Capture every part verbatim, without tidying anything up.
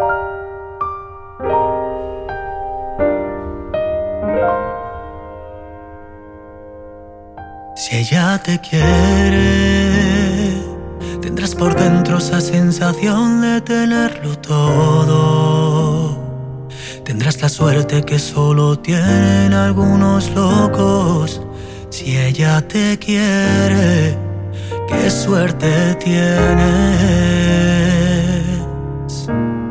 Si ella te quiere, tendrás por dentro esa sensación de tenerlo todo. Tendrás la suerte que solo tienen algunos locos. Si ella te quiere, qué suerte tienes.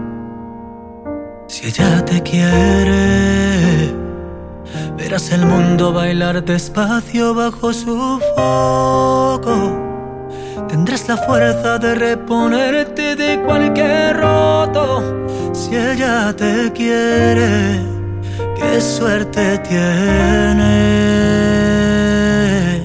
Si ella te quiere, verás el mundo bailar despacio bajo su foco. Tendrás la fuerza de reponerte de cualquier roto. Si ella te quiere, qué suerte tienes.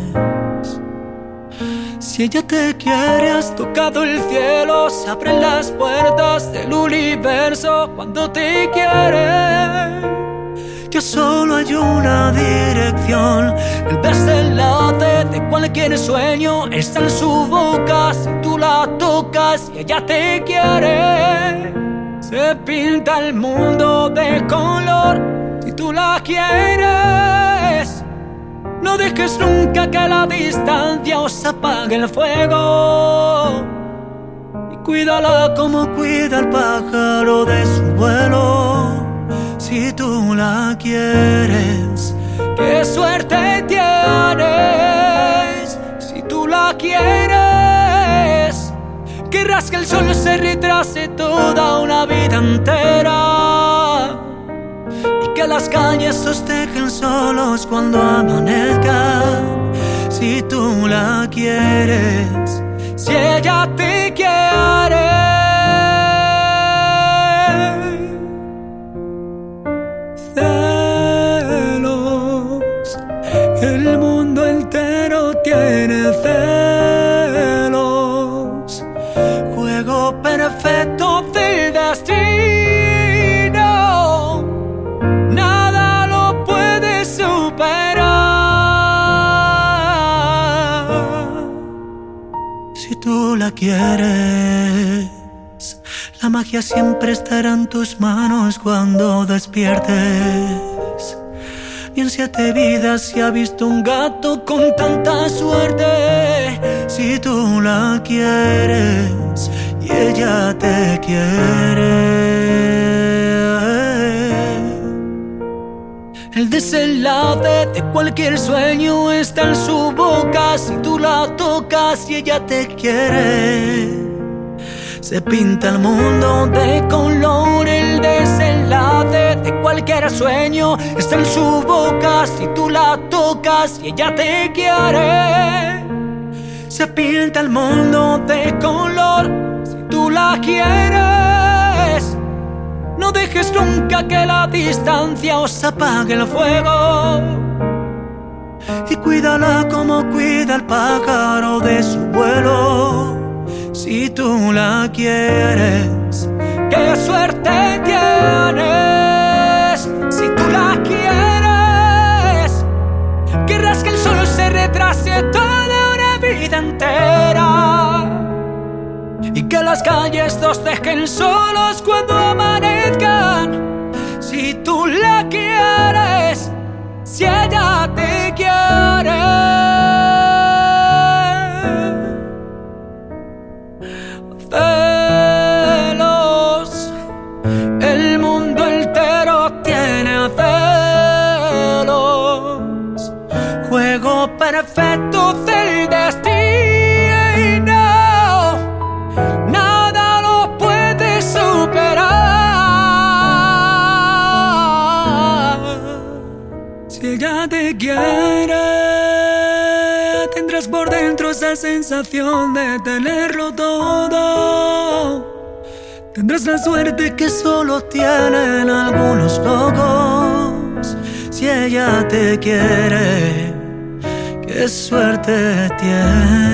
Si ella te quiere, has tocado el cielo. Se abren las puertas del universo cuando te quiere. Que solo hay una dirección. El desenlace de cualquier sueño está en su boca. Si tú la tocas y ella te quiere, se pinta el mundo de color. Si tú la quieres, no dejes nunca que la distancia os apague el fuego. Y cuídala como cuida el pájaro de su vuelo. Si tú la quieres, qué suerte tienes. Si tú la quieres, querrás que el sol se retrase toda una vida entera. Y que las calles os dejen solos cuando amanezca. Si tú la quieres, si ella te quiere. El mundo entero tiene celos. Juego perfecto del destino. Nada lo puede superar. Si tú la quieres, la magia siempre estará en tus manos cuando despiertes. Y en siete vidas se ha visto un gato con tanta suerte. Si tú la quieres y ella te quiere, el desenlace de cualquier sueño está en su boca. Si tú la tocas y ella te quiere, se pinta el mundo de color. El desenlace de cualquier sueño está en su boca. Si tú la tocas y ella te quiere, se pinta el mundo de color. Si tú la quieres, no dejes nunca que la distancia os apague el fuego. Y cuídala como cuida el pájaro de su vuelo. Si tú la quieres, qué suerte tienes. Si tú la quieres, querrás que el sol se retrase toda una vida entera. Y que las calles nos dejen solos cuando amanezcan. Si tú la quieres, si ella te quiere. Celos, el mundo entero tiene celos. Juego perfecto del destino. Nada lo puede superar. Si ella te quiere, tendrás por dentro esa sensación de tenerlo todo. Tendrás la suerte que solo tienen algunos locos. Si ella te quiere, qué suerte tienes.